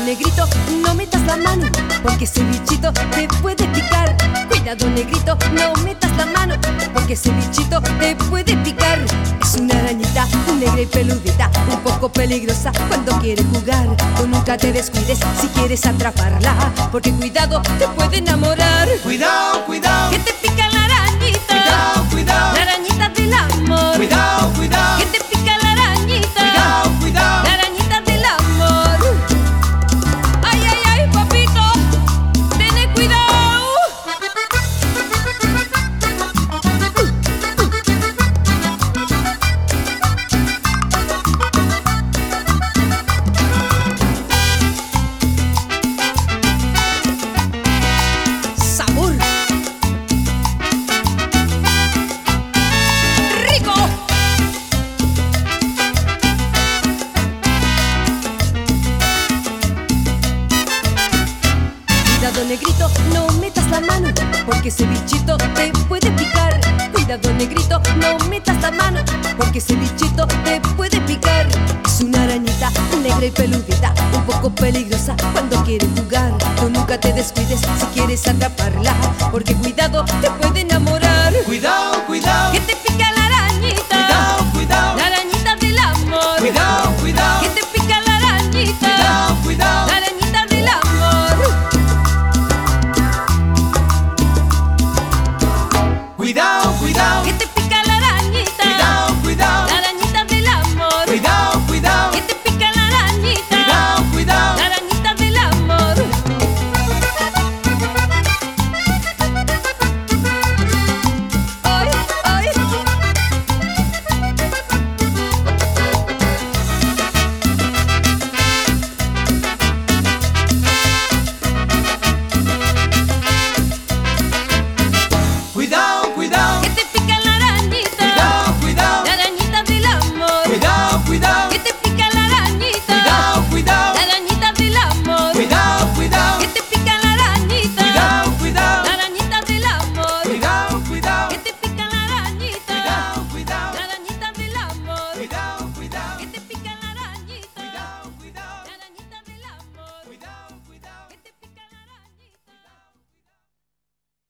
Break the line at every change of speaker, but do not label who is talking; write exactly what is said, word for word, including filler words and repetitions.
negrito, no metas la mano, porque ese bichito te puede picar. Cuidado, negrito, no metas la mano, porque ese bichito te puede picar. Es una arañita negra y peludita, un poco peligrosa cuando quiere jugar. Tú nunca te descuides si quieres atraparla, porque cuidado, te puede enamorar.
Cuidado, cuidado,
que te pica la arañita.
Cuidado, cuidado,
la arañita del amor.
Cuidado, cuidado,
que te pica la arañita.
Cuidado, cuidado,
la arañita del amor. Ay, ay, ay, papito, ten cuidado. Sabor rico. Cuidado, negrito, no metas la mano, porque ese bichito te puede picar. Cuidado, negrito, no metas la mano, porque ese bichito te puede picar. Es una arañita negra y peludita, un poco peligrosa cuando quiere jugar. Tú nunca te descuides si quieres atraparla, porque cuidado, te puede enamorar.
Cuidado, cuidado,
que te pica la arañita.
Cuidado,